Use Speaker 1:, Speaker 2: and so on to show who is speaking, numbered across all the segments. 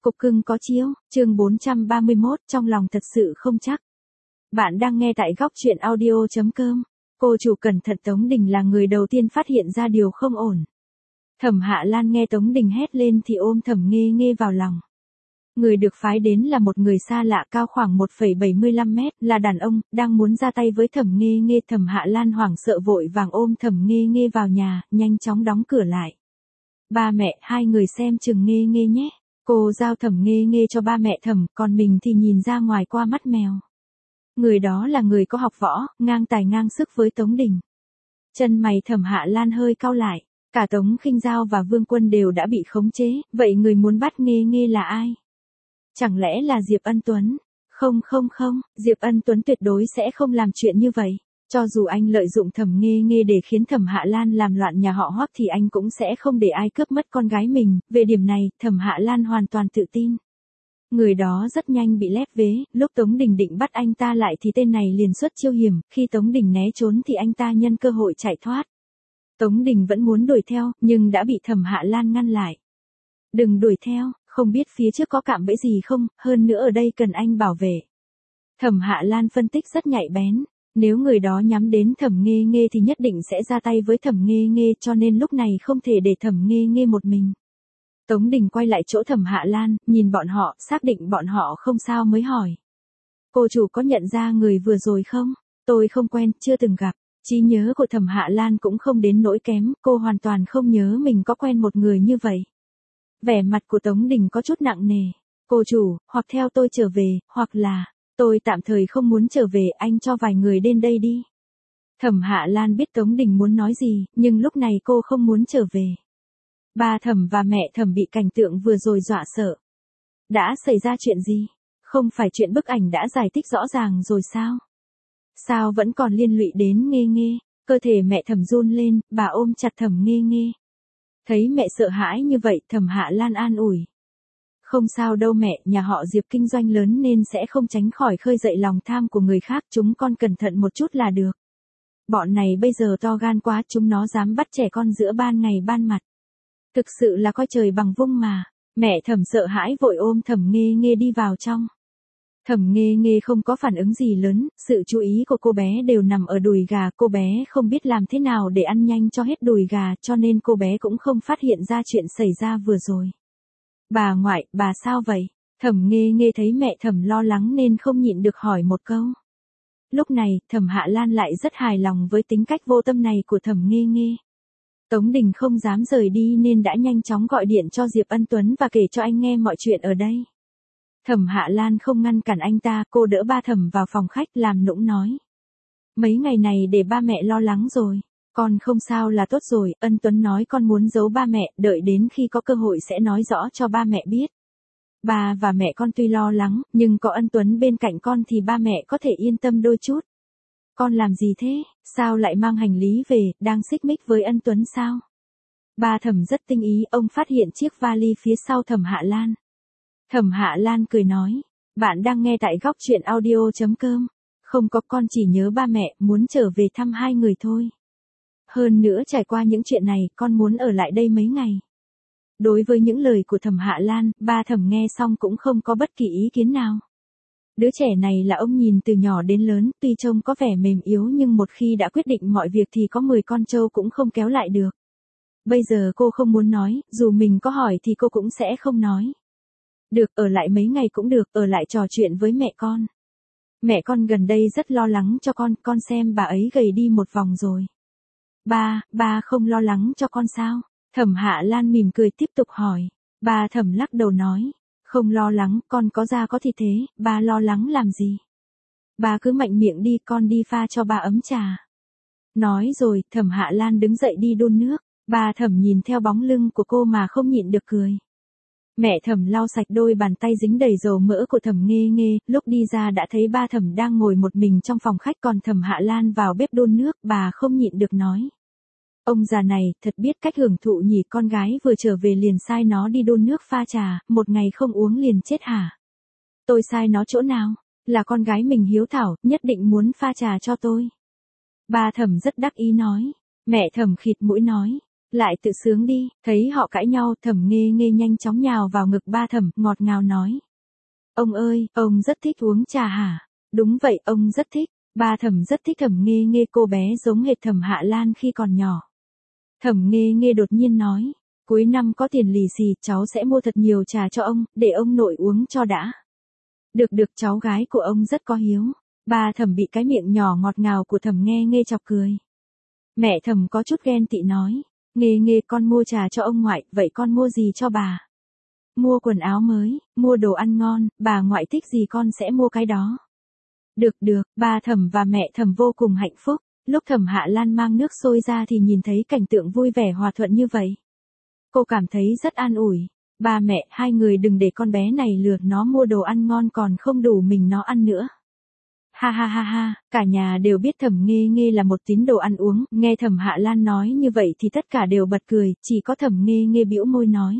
Speaker 1: Cục cưng có chiếu, chương 431, trong lòng thật sự không chắc. Bạn đang nghe tại góc chuyện audio.com. Cô chủ cẩn thận, Tống Đình là người đầu tiên phát hiện ra điều không ổn. Thẩm Hạ Lan nghe Tống Đình hét lên thì ôm Thẩm Nghê Nghê vào lòng. Người được phái đến là một người xa lạ cao khoảng 1,75 mét, là đàn ông, đang muốn ra tay với Thẩm Nghê Nghê. Thẩm Hạ Lan hoảng sợ vội vàng ôm Thẩm Nghê Nghê vào nhà, nhanh chóng đóng cửa lại. Ba mẹ, hai người xem chừng Nghê Nghê nhé. Cô giao Thẩm Nghê Nghê cho ba mẹ Thẩm, còn mình thì nhìn ra ngoài qua mắt mèo. Người đó là người có học võ, ngang tài ngang sức với Tống Đình. Chân mày Thẩm Hạ Lan hơi cau lại, cả Tống Khinh Giao và Vương Quân đều đã bị khống chế, vậy người muốn bắt Nghê Nghê là ai? Chẳng lẽ là Diệp Ân Tuấn? Không, Diệp Ân Tuấn tuyệt đối sẽ không làm chuyện như vậy. Cho dù anh lợi dụng Thẩm Nghê Nghê để khiến Thẩm Hạ Lan làm loạn nhà họ Hoắc thì anh cũng sẽ không để ai cướp mất con gái mình, về điểm này, Thẩm Hạ Lan hoàn toàn tự tin. Người đó rất nhanh bị lép vế, lúc Tống Đình định bắt anh ta lại thì tên này liền xuất chiêu hiểm, khi Tống Đình né trốn thì anh ta nhân cơ hội chạy thoát. Tống Đình vẫn muốn đuổi theo, nhưng đã bị Thẩm Hạ Lan ngăn lại. Đừng đuổi theo, không biết phía trước có cạm bẫy gì không, hơn nữa ở đây cần anh bảo vệ. Thẩm Hạ Lan phân tích rất nhạy bén. Nếu người đó nhắm đến Thẩm Nghê Nghê thì nhất định sẽ ra tay với Thẩm Nghê Nghê, cho nên lúc này không thể để Thẩm Nghê Nghê một mình. Tống Đình quay lại chỗ Thẩm Hạ Lan, nhìn bọn họ, xác định bọn họ không sao mới hỏi. Cô chủ có nhận ra người vừa rồi không? Tôi không quen, chưa từng gặp. Trí nhớ của Thẩm Hạ Lan cũng không đến nỗi kém, cô hoàn toàn không nhớ mình có quen một người như vậy. Vẻ mặt của Tống Đình có chút nặng nề. Cô chủ, hoặc theo tôi trở về, hoặc là... Tôi tạm thời không muốn trở về, anh cho vài người đến đây đi. Thẩm Hạ Lan biết Tống Đình muốn nói gì, nhưng lúc này cô không muốn trở về. Ba Thẩm và mẹ Thẩm bị cảnh tượng vừa rồi dọa sợ. Đã xảy ra chuyện gì? Không phải chuyện bức ảnh đã giải thích rõ ràng rồi sao? Sao vẫn còn liên lụy đến Nghê Nghê? Cơ thể mẹ Thẩm run lên, bà ôm chặt Thẩm Nghê Nghê. Thấy mẹ sợ hãi như vậy, Thẩm Hạ Lan an ủi. Không sao đâu mẹ, nhà họ Diệp kinh doanh lớn nên sẽ không tránh khỏi khơi dậy lòng tham của người khác, chúng con cẩn thận một chút là được. Bọn này bây giờ to gan quá, chúng nó dám bắt trẻ con giữa ban ngày ban mặt. Thực sự là coi trời bằng vung mà. Mẹ Thẩm sợ hãi vội ôm Thẩm Nghê Nghê đi vào trong. Thẩm Nghê Nghê không có phản ứng gì lớn, sự chú ý của cô bé đều nằm ở đùi gà, cô bé không biết làm thế nào để ăn nhanh cho hết đùi gà, cho nên cô bé cũng không phát hiện ra chuyện xảy ra vừa rồi. Bà ngoại, bà sao vậy? Thẩm Nghê Nghê thấy mẹ Thẩm lo lắng nên không nhịn được hỏi một câu. Lúc này, Thẩm Hạ Lan lại rất hài lòng với tính cách vô tâm này của Thẩm Nghê Nghê. Tống Đình không dám rời đi nên đã nhanh chóng gọi điện cho Diệp Ân Tuấn và kể cho anh nghe mọi chuyện ở đây. Thẩm Hạ Lan không ngăn cản anh ta, cô đỡ ba Thẩm vào phòng khách làm nũng nói. Mấy ngày này để ba mẹ lo lắng rồi. Con không sao là tốt rồi, Ân Tuấn nói con muốn giấu ba mẹ, đợi đến khi có cơ hội sẽ nói rõ cho ba mẹ biết. Ba và mẹ con tuy lo lắng, nhưng có Ân Tuấn bên cạnh con thì ba mẹ có thể yên tâm đôi chút. Con làm gì thế, sao lại mang hành lý về, đang xích mích với Ân Tuấn sao? Ba Thẩm rất tinh ý, ông phát hiện chiếc vali phía sau Thẩm Hạ Lan. Thẩm Hạ Lan cười nói, bạn đang nghe tại góc chuyện audio.com. Không có, con chỉ nhớ ba mẹ, muốn trở về thăm hai người thôi. Hơn nữa trải qua những chuyện này, con muốn ở lại đây mấy ngày. Đối với những lời của Thẩm Hạ Lan, ba Thẩm nghe xong cũng không có bất kỳ ý kiến nào. Đứa trẻ này là ông nhìn từ nhỏ đến lớn, tuy trông có vẻ mềm yếu nhưng một khi đã quyết định mọi việc thì có 10 con trâu cũng không kéo lại được. Bây giờ cô không muốn nói, dù mình có hỏi thì cô cũng sẽ không nói. Được, ở lại mấy ngày cũng được, ở lại trò chuyện với mẹ con. Mẹ con gần đây rất lo lắng cho con xem bà ấy gầy đi một vòng rồi. Ba không lo lắng cho con sao? Thẩm Hạ Lan mỉm cười tiếp tục hỏi. Ba Thẩm lắc đầu nói. Không lo lắng, con có ra có thì thế, ba lo lắng làm gì? Ba cứ mạnh miệng đi, con đi pha cho ba ấm trà. Nói rồi, Thẩm Hạ Lan đứng dậy đi đun nước. Ba Thẩm nhìn theo bóng lưng của cô mà không nhịn được cười. Mẹ Thẩm lau sạch đôi bàn tay dính đầy dầu mỡ của Thẩm Nghê Nghê, lúc đi ra đã thấy ba Thẩm đang ngồi một mình trong phòng khách, còn Thẩm Hạ Lan vào bếp đun nước, bà không nhịn được nói. Ông già này, thật biết cách hưởng thụ nhỉ, con gái vừa trở về liền sai nó đi đun nước pha trà, một ngày không uống liền chết hả? Tôi sai nó chỗ nào? Là con gái mình hiếu thảo, nhất định muốn pha trà cho tôi. Ba Thẩm rất đắc ý nói. Mẹ Thẩm khịt mũi nói. Lại tự sướng đi, thấy họ cãi nhau, Thẩm Nghê Nghê nhanh chóng nhào vào ngực ba Thẩm, ngọt ngào nói. Ông ơi, ông rất thích uống trà hả? Đúng vậy, ông rất thích. Ba Thẩm rất thích Thẩm Nghê Nghê, cô bé giống hệt Thẩm Hạ Lan khi còn nhỏ. Thẩm Nghê Nghê đột nhiên nói, cuối năm có tiền lì xì, cháu sẽ mua thật nhiều trà cho ông, để ông nội uống cho đã. Được được, cháu gái của ông rất có hiếu. Ba Thẩm bị cái miệng nhỏ ngọt ngào của Thẩm Nghê Nghê chọc cười. Mẹ Thẩm có chút ghen tị nói, Nghê Nghê con mua trà cho ông ngoại, vậy con mua gì cho bà? Mua quần áo mới, mua đồ ăn ngon, bà ngoại thích gì con sẽ mua cái đó. Được được, ba Thẩm và mẹ Thẩm vô cùng hạnh phúc. Lúc Thẩm Hạ Lan mang nước sôi ra thì nhìn thấy cảnh tượng vui vẻ hòa thuận như vậy. Cô cảm thấy rất an ủi. Ba mẹ, hai người đừng để con bé này lừa, nó mua đồ ăn ngon còn không đủ mình nó ăn nữa. Ha ha ha ha, cả nhà đều biết Thẩm Nghê Nghê là một tín đồ ăn uống, nghe Thẩm Hạ Lan nói như vậy thì tất cả đều bật cười, chỉ có Thẩm Nghê Nghê bĩu môi nói.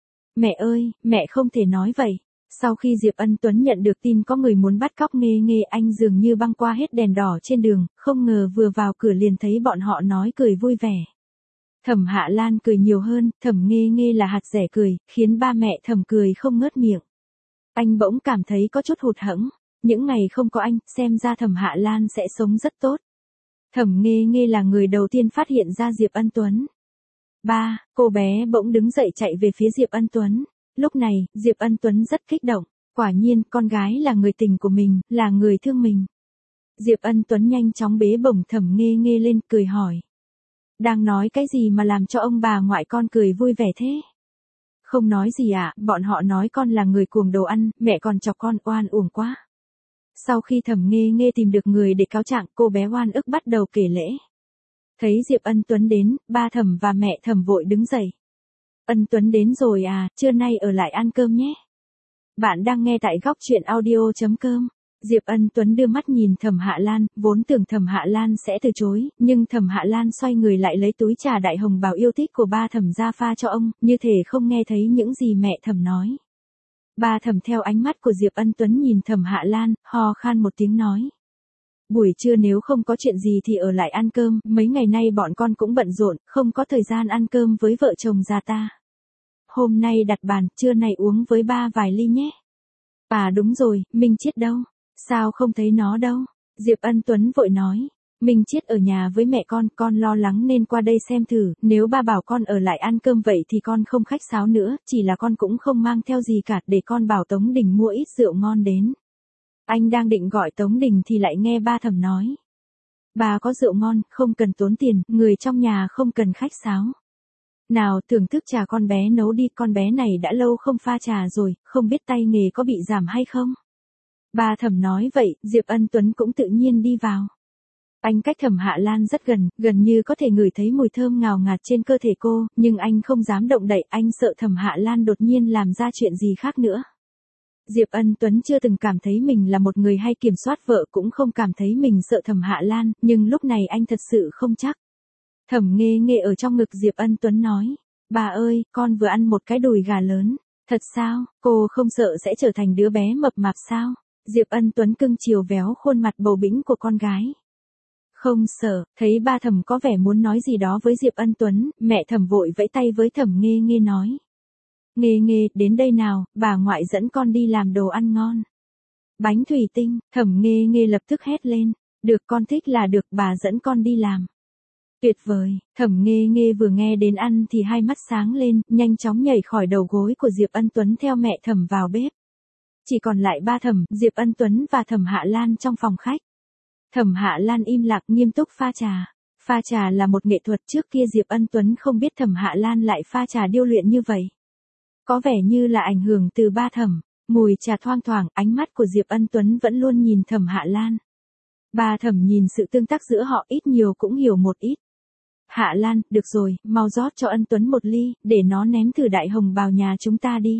Speaker 1: Mẹ ơi, mẹ không thể nói vậy. Sau khi Diệp Ân Tuấn nhận được tin có người muốn bắt cóc Nghê Nghê, anh dường như băng qua hết đèn đỏ trên đường, không ngờ vừa vào cửa liền thấy bọn họ nói cười vui vẻ. Thẩm Hạ Lan cười nhiều hơn, Thẩm Nghê Nghê là hạt rẻ cười, khiến ba mẹ Thẩm cười không ngớt miệng. Anh bỗng cảm thấy có chút hụt hẫng. Những ngày không có anh, xem ra Thẩm Hạ Lan sẽ sống rất tốt. Thẩm Nghê Nghê là người đầu tiên phát hiện ra Diệp Ân Tuấn. Ba, cô bé bỗng đứng dậy chạy về phía Diệp Ân Tuấn. Lúc này, Diệp Ân Tuấn rất kích động. Quả nhiên, con gái là người tình của mình, là người thương mình. Diệp Ân Tuấn nhanh chóng bế bổng Thẩm Nghê Nghê lên, cười hỏi. Đang nói cái gì mà làm cho ông bà ngoại con cười vui vẻ thế? Không nói gì ạ, bọn họ nói con là người cuồng đồ ăn, mẹ còn chọc con oan uổng quá. Sau khi Thẩm Nghê Nghê tìm được người để cáo trạng, cô bé oan ức bắt đầu kể lễ. Thấy Diệp Ân Tuấn đến, ba Thẩm và mẹ Thẩm vội đứng dậy. Ân Tuấn đến rồi à, trưa nay ở lại ăn cơm nhé. Bạn đang nghe tại góc truyện audio.com. Diệp Ân Tuấn đưa mắt nhìn Thẩm Hạ Lan, vốn tưởng Thẩm Hạ Lan sẽ từ chối, nhưng Thẩm Hạ Lan xoay người lại lấy túi trà đại hồng bào yêu thích của ba Thẩm ra pha cho ông, như thể không nghe thấy những gì mẹ Thẩm nói. Ba Thẩm theo ánh mắt của Diệp Ân Tuấn nhìn Thẩm Hạ Lan, ho khan một tiếng nói. Buổi trưa nếu không có chuyện gì thì ở lại ăn cơm, mấy ngày nay bọn con cũng bận rộn, không có thời gian ăn cơm với vợ chồng già ta. Hôm nay đặt bàn, trưa này uống với ba vài ly nhé. À đúng rồi, Minh Chiết đâu? Sao không thấy nó đâu? Diệp Ân Tuấn vội nói. Minh Chiết ở nhà với mẹ con lo lắng nên qua đây xem thử, nếu ba bảo con ở lại ăn cơm vậy thì con không khách sáo nữa, chỉ là con cũng không mang theo gì cả, để con bảo Tống Đình mua ít rượu ngon đến. Anh đang định gọi Tống Đình thì lại nghe ba Thẩm nói. Bà có rượu ngon, không cần tốn tiền, người trong nhà không cần khách sáo. Nào thưởng thức trà con bé nấu đi, con bé này đã lâu không pha trà rồi, không biết tay nghề có bị giảm hay không. Ba Thẩm nói vậy, Diệp Ân Tuấn cũng tự nhiên đi vào. Anh cách Thẩm Hạ Lan rất gần, gần như có thể ngửi thấy mùi thơm ngào ngạt trên cơ thể cô, nhưng anh không dám động đậy, anh sợ Thẩm Hạ Lan đột nhiên làm ra chuyện gì khác nữa. Diệp Ân Tuấn chưa từng cảm thấy mình là một người hay kiểm soát vợ, cũng không cảm thấy mình sợ Thẩm Hạ Lan, nhưng lúc này anh thật sự không chắc. Thẩm Nghê Nghê ở trong ngực Diệp Ân Tuấn nói, bà ơi, con vừa ăn một cái đùi gà lớn. Thật sao, cô không sợ sẽ trở thành đứa bé mập mạp sao? Diệp Ân Tuấn cưng chiều véo khuôn mặt bầu bĩnh của con gái. Không sợ, thấy ba Thẩm có vẻ muốn nói gì đó với Diệp Ân Tuấn, mẹ Thẩm vội vẫy tay với Thẩm Nghê Nghê nói. Nghê Nghê, đến đây nào, bà ngoại dẫn con đi làm đồ ăn ngon. Bánh thủy tinh, Thẩm Nghê Nghê lập tức hét lên. Được, con thích là được, bà dẫn con đi làm. Tuyệt vời, Thẩm Nghê Nghê vừa nghe đến ăn thì hai mắt sáng lên, nhanh chóng nhảy khỏi đầu gối của Diệp Ân Tuấn theo mẹ Thẩm vào bếp. Chỉ còn lại ba Thẩm, Diệp Ân Tuấn và Thẩm Hạ Lan trong phòng khách. Thẩm Hạ Lan im lặng nghiêm túc pha trà. Pha trà là một nghệ thuật, trước kia Diệp Ân Tuấn không biết Thẩm Hạ Lan lại pha trà điêu luyện như vậy. Có vẻ như là ảnh hưởng từ ba Thẩm, mùi trà thoang thoảng, ánh mắt của Diệp Ân Tuấn vẫn luôn nhìn Thẩm Hạ Lan. Ba Thẩm nhìn sự tương tác giữa họ ít nhiều cũng hiểu một ít. Hạ Lan, được rồi, mau rót cho Ân Tuấn một ly, để nó ném thử đại hồng bào nhà chúng ta đi.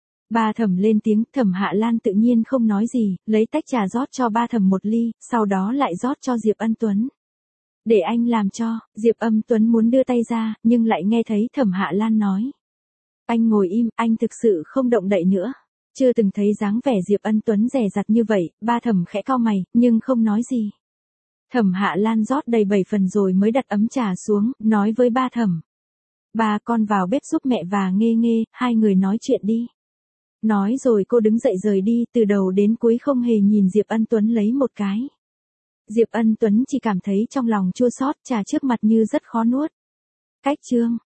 Speaker 1: Ba Thẩm lên tiếng, Thẩm Hạ Lan tự nhiên không nói gì, lấy tách trà rót cho ba Thẩm một ly, sau đó lại rót cho Diệp Ân Tuấn. Để anh làm cho, Diệp Ân Tuấn muốn đưa tay ra, nhưng lại nghe thấy Thẩm Hạ Lan nói. Anh ngồi im, anh thực sự không động đậy nữa. Chưa từng thấy dáng vẻ Diệp Ân Tuấn dè dặt như vậy, ba Thẩm khẽ cau mày, nhưng không nói gì. Thẩm Hạ Lan rót đầy 7 phần rồi mới đặt ấm trà xuống, nói với ba Thẩm. Ba con vào bếp giúp mẹ và Nghê Nghê, hai người nói chuyện đi. Nói rồi cô đứng dậy rời đi, từ đầu đến cuối không hề nhìn Diệp Ân Tuấn lấy một cái. Diệp Ân Tuấn chỉ cảm thấy trong lòng chua xót, trà trước mặt như rất khó nuốt. Cách chương